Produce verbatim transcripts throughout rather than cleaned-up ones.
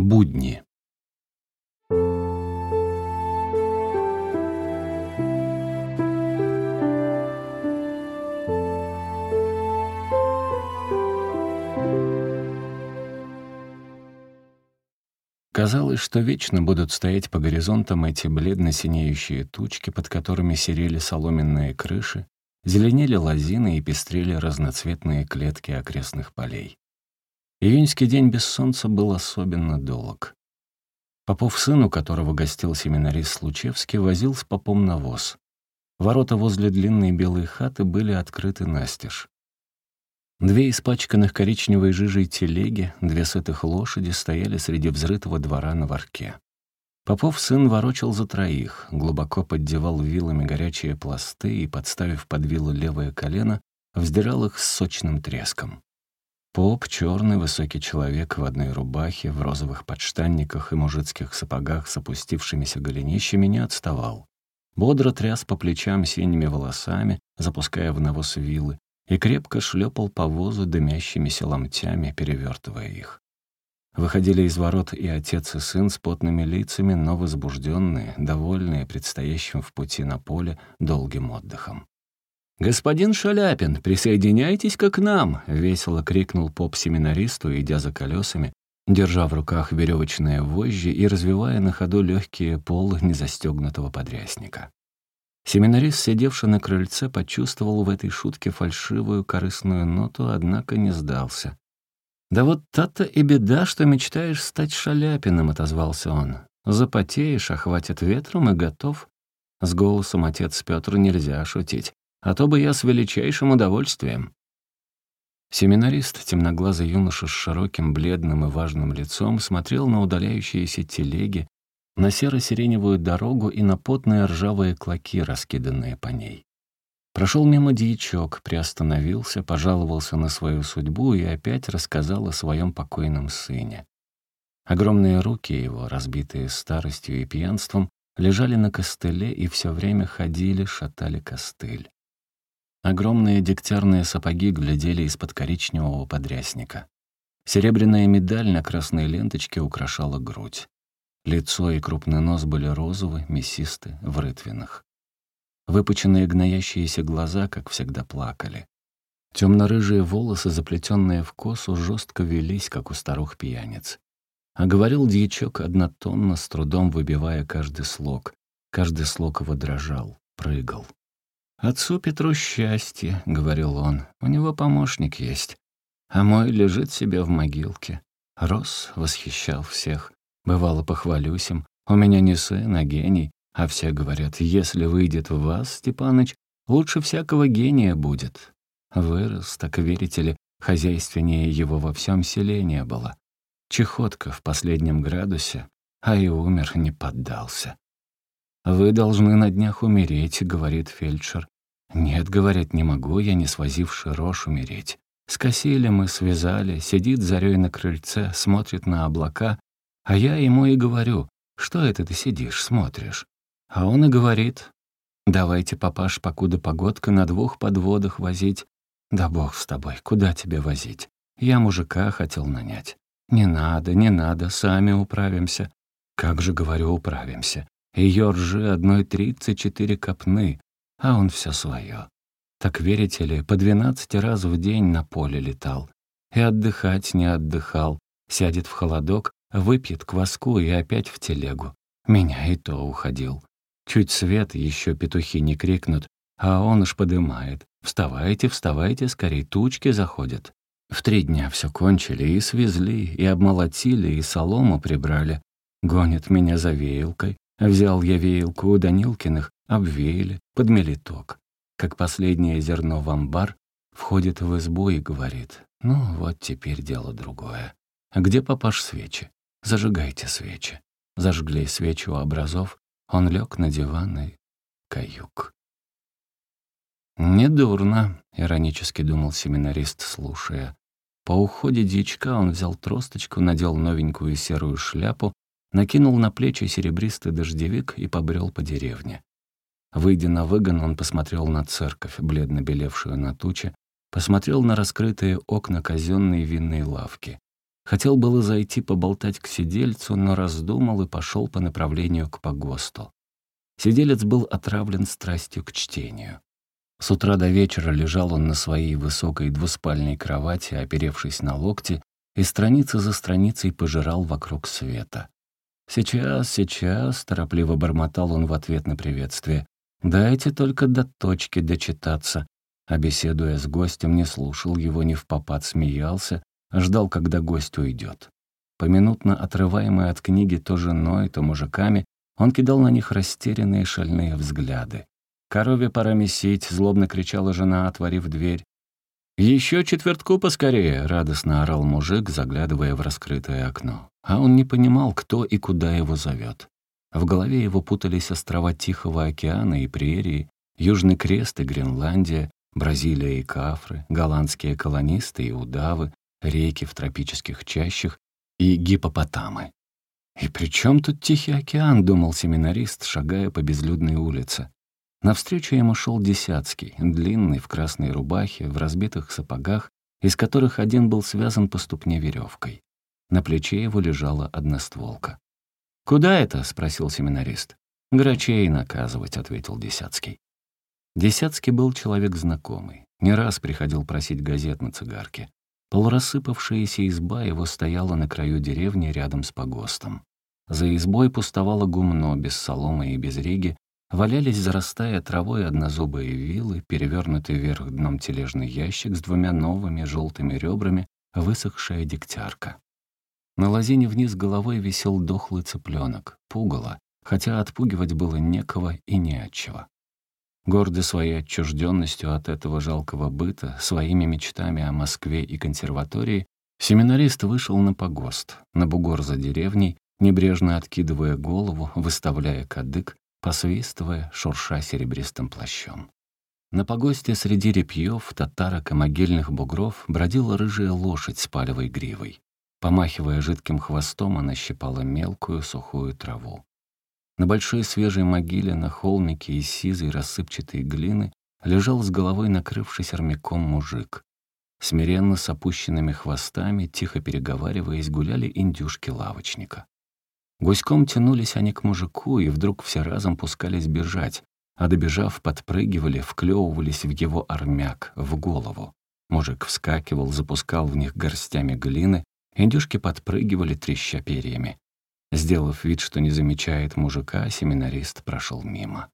Будни. Казалось, что вечно будут стоять по горизонтам эти бледно-синеющие тучки, под которыми серели соломенные крыши, зеленели лозины и пестрели разноцветные клетки окрестных полей. Июньский день без солнца был особенно долг. Попов сын, у которого гостил семинарист Случевский, возил с попом навоз. Ворота возле длинной белой хаты были открыты настежь. Две испачканных коричневой жижей телеги, две сытых лошади стояли среди взрытого двора на ворке. Попов сын ворочал за троих, глубоко поддевал вилами горячие пласты и, подставив под вилы левое колено, вздирал их с сочным треском. Поп, черный высокий человек в одной рубахе, в розовых подштанниках и мужицких сапогах с опустившимися голенищами, не отставал. Бодро тряс по плечам синими волосами, запуская в навоз вилы, и крепко шлепал по возу дымящимися ломтями, перевертывая их. Выходили из ворот и отец, и сын с потными лицами, но возбужденные, довольные предстоящим в пути на поле долгим отдыхом. «Господин Шаляпин, присоединяйтесь-ка к нам!» — весело крикнул поп семинаристу, идя за колесами, держа в руках веревочные вожжи и развивая на ходу легкие полы незастегнутого подрясника. Семинарист, сидевший на крыльце, почувствовал в этой шутке фальшивую корыстную ноту, однако не сдался. «Да вот та-то и беда, что мечтаешь стать Шаляпиным», — отозвался он. «Запотеешь, охватит ветром и готов. С голосом отец Петр нельзя шутить, а то бы я с величайшим удовольствием». Семинарист, темноглазый юноша с широким, бледным и важным лицом, смотрел на удаляющиеся телеги, на серо-сиреневую дорогу и на потные ржавые клоки, раскиданные по ней. Прошел мимо дьячок, приостановился, пожаловался на свою судьбу и опять рассказал о своем покойном сыне. Огромные руки его, разбитые старостью и пьянством, лежали на костыле и все время ходили, шатали костыль. Огромные дегтярные сапоги глядели из-под коричневого подрясника. Серебряная медаль на красной ленточке украшала грудь. Лицо и крупный нос были розовы, мясисты, в рытвинах. Выпученные гноящиеся глаза, как всегда, плакали. Темно-рыжие волосы, заплетенные в косу, жестко велись, как у старух-пьяниц. А говорил дьячок однотонно, с трудом выбивая каждый слог. Каждый слог его дрожал, прыгал. «Отцу Петру счастье», — говорил он, — «у него помощник есть, а мой лежит себе в могилке. Рос, восхищал всех. Бывало, похвалюсь им, у меня не сын, а гений, а все говорят, если выйдет в вас, Степаныч, лучше всякого гения будет. Вырос, так верите ли, хозяйственнее его во всем селе не было. Чехотка в последнем градусе, а и умер, не поддался. «Вы должны на днях умереть», — говорит фельдшер. «Нет, — говорит, — не могу я, не свозивший рожь, умереть. Скосили мы, связали, сидит зарей на крыльце, смотрит на облака, а я ему и говорю, что это ты сидишь, смотришь? А он и говорит, давайте, папаш, покуда погодка, на двух подводах возить. Да бог с тобой, куда тебе возить? Я мужика хотел нанять. Не надо, не надо, сами управимся. Как же, говорю, управимся. Ее ржи одной тридцать четыре копны, а он все свое. Так верите ли, по двенадцать раз в день на поле летал. И отдыхать не отдыхал. Сядет в холодок, выпьет кваску и опять в телегу. Меня и то уходил. Чуть свет, еще петухи не крикнут, а он уж подымает. «Вставайте, вставайте, скорей, тучки заходят». В три дня все кончили, и свезли, и обмолотили, и солому прибрали. Гонит меня за веялкой. Взял я веялку у Данилкиных, обвеяли, подмели ток. Как последнее зерно в амбар, входит в избу и говорит, «Ну, вот теперь дело другое. А где, папаш, свечи? Зажигайте свечи». Зажгли свечи у образов, он лег на диван и каюк. «Недурно», — иронически думал семинарист, слушая. По уходе дьячка он взял тросточку, надел новенькую серую шляпу, накинул на плечи серебристый дождевик и побрел по деревне. Выйдя на выгон, он посмотрел на церковь, бледно белевшую на туче, посмотрел на раскрытые окна казенной винной лавки. Хотел было зайти поболтать к сидельцу, но раздумал и пошел по направлению к погосту. Сиделец был отравлен страстью к чтению. С утра до вечера лежал он на своей высокой двуспальной кровати, оперевшись на локти, и страницы за страницей пожирал вокруг света. «Сейчас, сейчас», — торопливо бормотал он в ответ на приветствие, «дайте только до точки дочитаться». А беседуя с гостем, не слушал его, не впопад смеялся, ждал, когда гость уйдет. Поминутно отрываемый от книги то женой, то мужиками, он кидал на них растерянные шальные взгляды. «Корове пора месить», — злобно кричала жена, отворив дверь. «Еще четвертку поскорее!» — радостно орал мужик, заглядывая в раскрытое окно. А он не понимал, кто и куда его зовет. В голове его путались острова Тихого океана и прерии, Южный Крест и Гренландия, Бразилия и Кафры, голландские колонисты и удавы, реки в тропических чащах и гиппопотамы. «И при чем тут Тихий океан?» — думал семинарист, шагая по безлюдной улице. Навстречу ему шел Десяцкий, длинный, в красной рубахе, в разбитых сапогах, из которых один был связан по ступне веревкой. На плече его лежала одностволка. «Куда это?» — спросил семинарист. «Грачей наказывать», — ответил Десяцкий. Десяцкий был человек знакомый. Не раз приходил просить газет на цигарке. Полурассыпавшаяся изба его стояла на краю деревни рядом с погостом. За избой пустовало гумно без соломы и без риги, валялись, зарастая травой, однозубые вилы, перевернутый вверх дном тележный ящик с двумя новыми желтыми ребрами, высохшая дегтярка. На лозине вниз головой висел дохлый цыпленок, пугало, хотя отпугивать было некого и не отчего. Гордый своей отчужденностью от этого жалкого быта, своими мечтами о Москве и консерватории, семинарист вышел на погост, на бугор за деревней, небрежно откидывая голову, выставляя кадык, посвистывая, шурша серебристым плащом. На погосте среди репьев, татарок и могильных бугров бродила рыжая лошадь с палевой гривой. Помахивая жидким хвостом, она щипала мелкую сухую траву. На большой свежей могиле на холмике из сизой рассыпчатой глины лежал с головой накрывшись армяком мужик. Смиренно с опущенными хвостами, тихо переговариваясь, гуляли индюшки лавочника. Гуськом тянулись они к мужику, и вдруг все разом пускались бежать, а добежав, подпрыгивали, вклевывались в его армяк, в голову. Мужик вскакивал, запускал в них горстями глины, индюшки подпрыгивали, треща перьями. Сделав вид, что не замечает мужика, семинарист прошел мимо.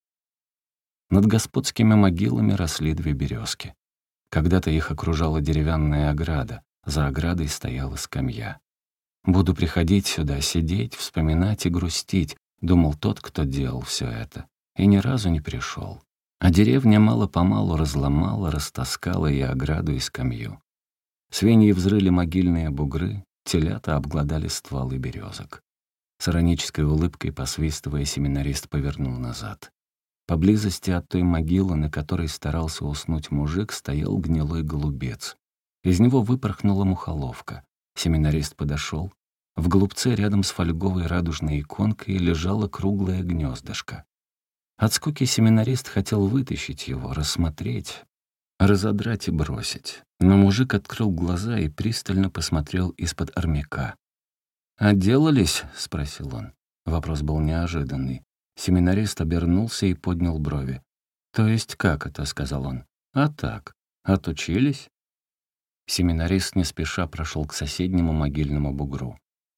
Над господскими могилами росли две березки. Когда-то их окружала деревянная ограда, за оградой стояла скамья. «Буду приходить сюда, сидеть, вспоминать и грустить», — думал тот, кто делал все это, и ни разу не пришел. А деревня мало-помалу разломала, растаскала и ограду, и скамью. Свиньи взрыли могильные бугры, телята обглодали стволы березок. С иронической улыбкой, посвистывая, семинарист повернул назад. Поблизости от той могилы, на которой старался уснуть мужик, стоял гнилой голубец. Из него выпорхнула мухоловка. Семинарист подошел. В голубце рядом с фольговой радужной иконкой лежало круглое гнездышко. От скуки семинарист хотел вытащить его, рассмотреть, разодрать и бросить. Но мужик открыл глаза и пристально посмотрел из-под армяка. «Отделались?» — спросил он. Вопрос был неожиданный. Семинарист обернулся и поднял брови. «То есть как это?» — сказал он. «А так. Отучились?» Семинарист не спеша прошел к соседнему могильному бугру.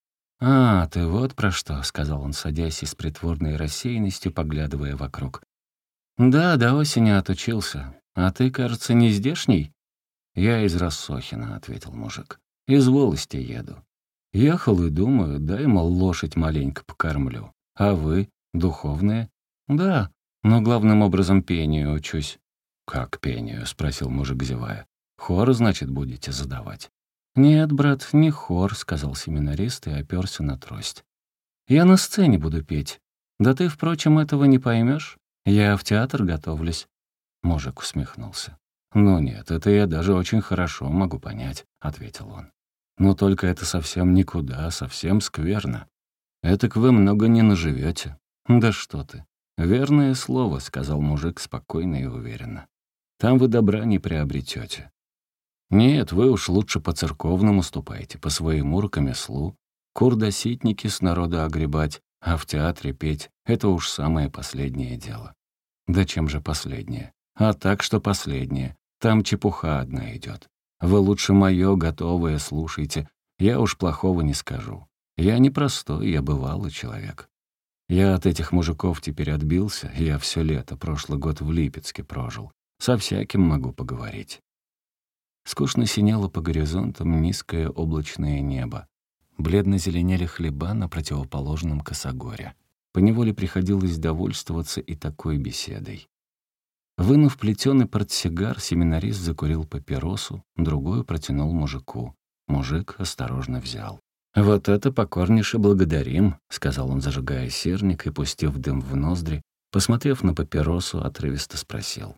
«А, ты вот про что», — сказал он, садясь и с притворной рассеянностью поглядывая вокруг. «Да, до осени отучился. А ты, кажется, не здешний?» «Я из Рассохина», — ответил мужик. «Из волости еду. Ехал и думаю, дай, мол, лошадь маленько покормлю. А вы, духовные?» «Да, но главным образом пению учусь». «Как пению?» — спросил мужик, зевая. «Хор, значит, будете задавать?» «Нет, брат, не хор», — сказал семинарист и оперся на трость. «Я на сцене буду петь. Да ты, впрочем, этого не поймешь. Я в театр готовлюсь». Мужик усмехнулся. «Ну нет, это я даже очень хорошо могу понять», — ответил он. «Но только это совсем никуда, совсем скверно. Этак вы много не наживете». «Да что ты». «Верное слово», — сказал мужик спокойно и уверенно. «Там вы добра не приобретете. Нет, вы уж лучше по-церковному ступайте, по своему ремеслу. Курдоситники с народа огребать, а в театре петь — это уж самое последнее дело. Да чем же последнее? А так, что последнее. Там чепуха одна идет. Вы лучше мое готовое слушайте. Я уж плохого не скажу. Я не простой, я бывалый человек. Я от этих мужиков теперь отбился, я все лето, прошлый год в Липецке прожил. Со всяким могу поговорить. Скучно синело по горизонтам низкое облачное небо. Бледно зеленели хлеба на противоположном косогоре. Поневоле приходилось довольствоваться и такой беседой. Вынув плетеный портсигар, семинарист закурил папиросу, другую протянул мужику. Мужик осторожно взял. «Вот это покорнейше благодарим», — сказал он, зажигая серник и, пустив дым в ноздри, посмотрев на папиросу, отрывисто спросил.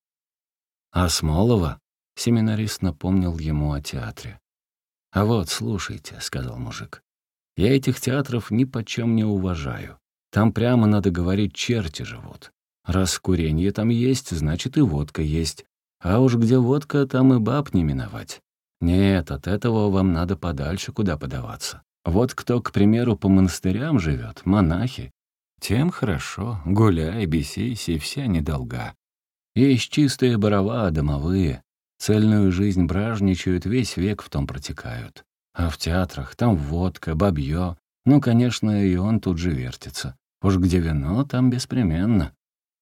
«А Смолова?» — семинарист напомнил ему о театре. «А вот, слушайте», — сказал мужик, — «я этих театров ни почем не уважаю. Там прямо, надо говорить, черти живут. Раз куренье там есть, значит и водка есть. А уж где водка, там и баб не миновать. Нет, от этого вам надо подальше куда подаваться. Вот кто, к примеру, по монастырям живет, монахи, тем хорошо, гуляй, бесись, и вся недолга. Есть чистые барова, домовые, цельную жизнь бражничают, весь век в том протекают. А в театрах там водка, бабье, ну, конечно, и он тут же вертится. Уж где вино, там беспременно».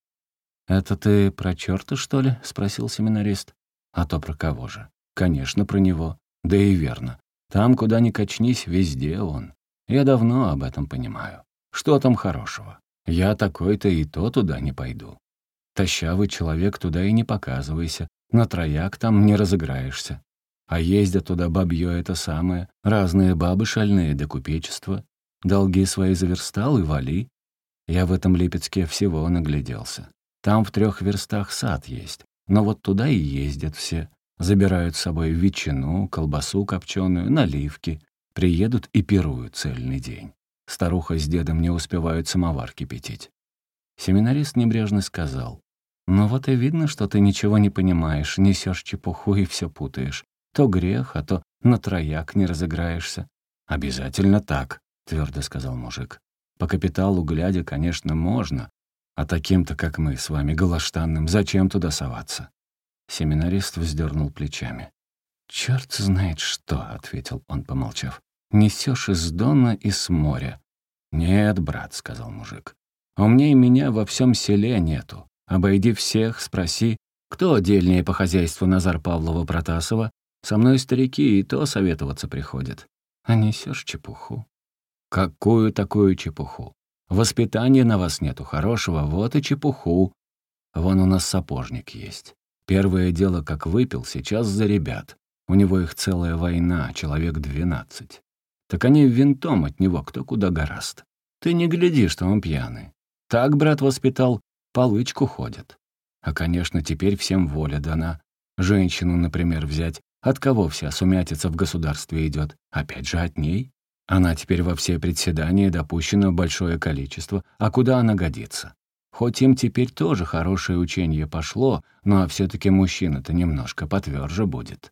«Это ты про чёрта, что ли?» — спросил семинарист. «А то про кого же? Конечно, про него. Да и верно. Там, куда ни качнись, везде он. Я давно об этом понимаю. Что там хорошего? Я такой-то и то туда не пойду. Тащавый человек, туда и не показывайся. На трояк там не разыграешься. А ездят туда бабьё это самое, разные бабы шальные да купечество. Долги свои заверстал и вали. Я в этом Липецке всего нагляделся. Там в трех верстах сад есть, но вот туда и ездят все. Забирают с собой ветчину, колбасу копченую, наливки. Приедут и пируют цельный день. Старуха с дедом не успевают самовар кипятить». Семинарист небрежно сказал: «Ну вот и видно, что ты ничего не понимаешь, несешь чепуху и все путаешь. То грех, а то на трояк не разыграешься». «Обязательно так», — твердо сказал мужик. «По капиталу глядя, конечно, можно, а таким-то, как мы с вами, голоштанным, зачем туда соваться?» Семинарист вздернул плечами. «Чёрт знает что», — ответил он, помолчав. «Несёшь из дона и с моря». «Нет, брат», — сказал мужик. «Умней меня во всем селе нету. Обойди всех, спроси, кто отдельнее по хозяйству Назар Павлова-Протасова. Со мной старики и то советоваться приходят. А несёшь чепуху». «Какую такую чепуху? Воспитания на вас нету хорошего, вот и чепуху. Вон у нас сапожник есть. Первое дело, как выпил, сейчас за ребят. У него их целая война, человек двенадцать. Так они винтом от него кто куда гораст. Ты не гляди, что он пьяный. Так, брат, воспитал, по лычку ходят. А, конечно, теперь всем воля дана. Женщину, например, взять. От кого вся сумятица в государстве идет? Опять же от ней. Она теперь во все председания допущена большое количество. А куда она годится? Хоть им теперь тоже хорошее учение пошло, но все-таки мужчина-то немножко потверже будет.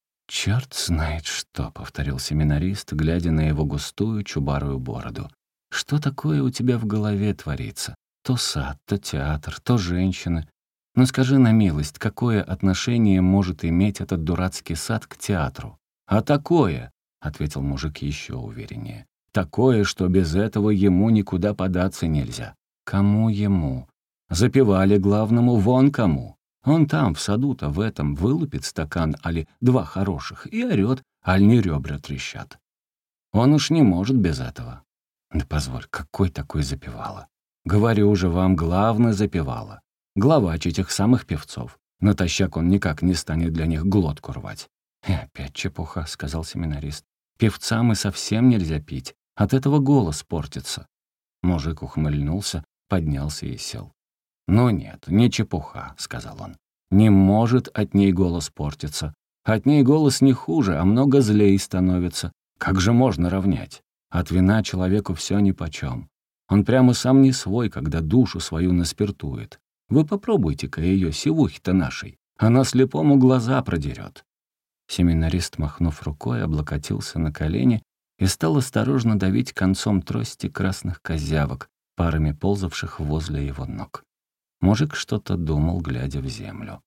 «Черт знает что», — повторил семинарист, глядя на его густую чубарую бороду. «Что такое у тебя в голове творится? То сад, то театр, то женщины. Ну скажи на милость, какое отношение может иметь этот дурацкий сад к театру?» «А такое», — ответил мужик еще увереннее, «такое, что без этого ему никуда податься нельзя». «Кому ему?» «Запевали главному, вон кому. Он там, в саду-то, в этом, вылупит стакан, али два хороших, и орёт, аль не ребра трещат. Он уж не может без этого». «Да позволь, какой такой запевала? Говорю уже вам, главное запевала. Главач этих самых певцов. Натощак он никак не станет для них глотку рвать». «И опять чепуха», — сказал семинарист. «Певцам и совсем нельзя пить. От этого голос портится». Мужик ухмыльнулся, поднялся и сел. «Ну нет, не чепуха», — сказал он. «Не может от ней голос портиться. От ней голос не хуже, а много злей становится. Как же можно равнять? От вина человеку все нипочем. Он прямо сам не свой, когда душу свою наспиртует. Вы попробуйте-ка ее, сивухи-то нашей. Она слепому глаза продерет». Семинарист, махнув рукой, облокотился на колени и стал осторожно давить концом трости красных козявок, парами ползавших возле его ног. Мужик что-то думал, глядя в землю.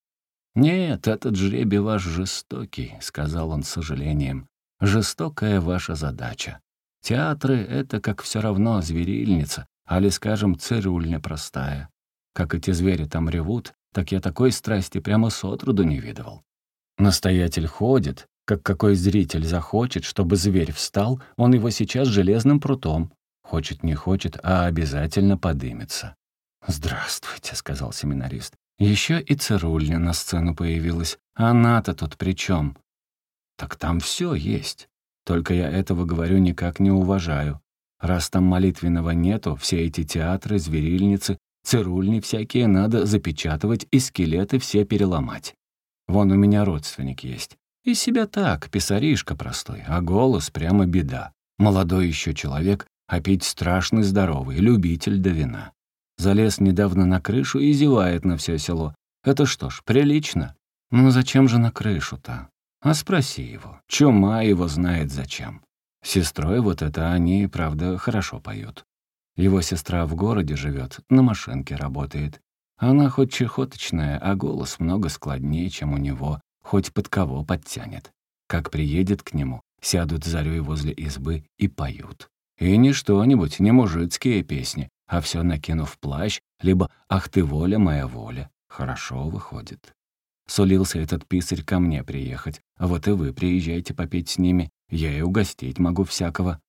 «Нет, этот жребий ваш жестокий», — сказал он с сожалением. «Жестокая ваша задача. Театры — это как все равно зверильница, али, скажем, цирюльня простая. Как эти звери там ревут, так я такой страсти прямо с отроду не видывал. Настоятель ходит, как какой зритель захочет, чтобы зверь встал, он его сейчас железным прутом. Хочет не хочет, а обязательно подымется». «Здравствуйте», — сказал семинарист. «Еще и цирюльня на сцену появилась. Она-то тут при чем?» «Так там все есть. Только я этого, говорю, никак не уважаю. Раз там молитвенного нету, все эти театры, зверильницы, цирюльни всякие надо запечатывать и скелеты все переломать. Вон у меня родственник есть. Из себя так, писаришка простой, а голос прямо беда. Молодой еще человек, а пить страшный здоровый, любитель до вина. Залез недавно на крышу и зевает на все село. Это что ж, прилично? Ну зачем же на крышу-то? А спроси его. Чума его знает зачем. С сестрой вот это они, правда, хорошо поют. Его сестра в городе живет, на машинке работает. Она хоть чехоточная, а голос много складнее, чем у него, хоть под кого подтянет. Как приедет к нему, сядут зарей возле избы и поют. И не что-нибудь, не мужицкие песни, а все накинув плащ, либо «Ах ты, воля, моя воля». Хорошо выходит. Сулился этот писарь ко мне приехать, а вот и вы приезжайте попеть с ними, я и угостить могу всякого.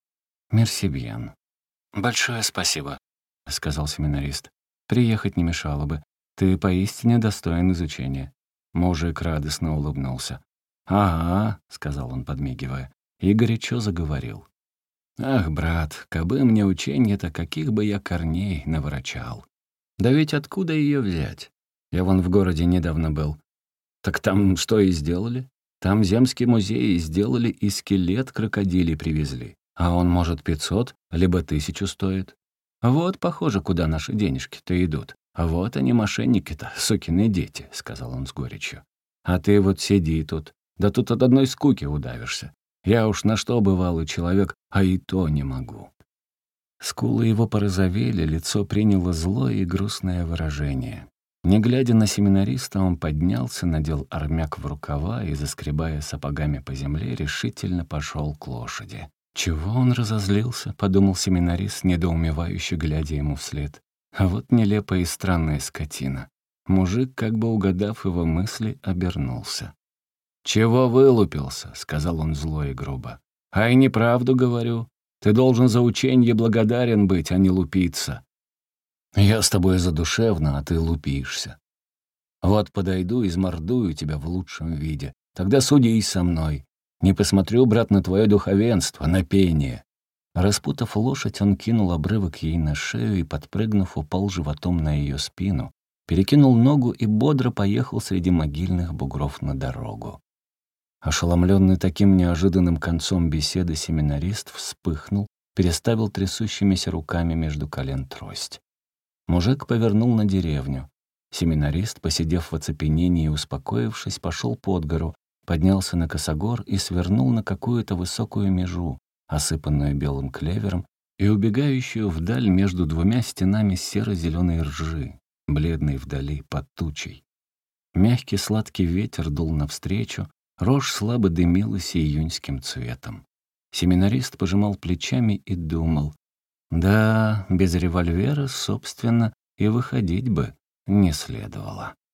«Мерси бьен». «Большое спасибо», — сказал семинарист. «Приехать не мешало бы. Ты поистине достоин изучения». Мужик радостно улыбнулся. «Ага», — сказал он, подмигивая, и горячо заговорил. «Ах, брат, кабы мне ученье-то, каких бы я корней наворочал. Да ведь откуда ее взять? Я вон в городе недавно был. Так там что и сделали? Там земский музей сделали и скелет крокодилий привезли. А он, может, пятьсот, либо тысячу стоит. Вот, похоже, куда наши денежки-то идут. А вот они, мошенники-то, сукины дети», — сказал он с горечью. «А ты вот сиди тут, да тут от одной скуки удавишься. Я уж на что бывалый человек, а и то не могу». Скулы его порозовели, лицо приняло злое и грустное выражение. Не глядя на семинариста, он поднялся, надел армяк в рукава и, заскребая сапогами по земле, решительно пошел к лошади. «Чего он разозлился?» — подумал семинарист, недоумевающе глядя ему вслед. А вот нелепая и странная скотина. Мужик, как бы угадав его мысли, обернулся. «Чего вылупился?» — сказал он зло и грубо. «Ай, неправду говорю. Ты должен за ученье благодарен быть, а не лупиться. Я с тобой задушевно, а ты лупишься. Вот подойду, измордую тебя в лучшем виде. Тогда судись со мной. Не посмотрю, брат, на твое духовенство, на пение». Распутав лошадь, он кинул обрывок ей на шею и, подпрыгнув, упал животом на ее спину, перекинул ногу и бодро поехал среди могильных бугров на дорогу. Ошеломленный таким неожиданным концом беседы, семинарист вспыхнул, переставил трясущимися руками между колен трость. Мужик повернул на деревню. Семинарист, посидев в оцепенении и успокоившись, пошел под гору, поднялся на косогор и свернул на какую-то высокую межу, осыпанную белым клевером и убегающую вдаль между двумя стенами серо-зеленой ржи, бледной вдали под тучей. Мягкий сладкий ветер дул навстречу, рожь слабо дымилась июньским цветом. Семинарист пожимал плечами и думал: да, без револьвера, собственно, и выходить бы не следовало.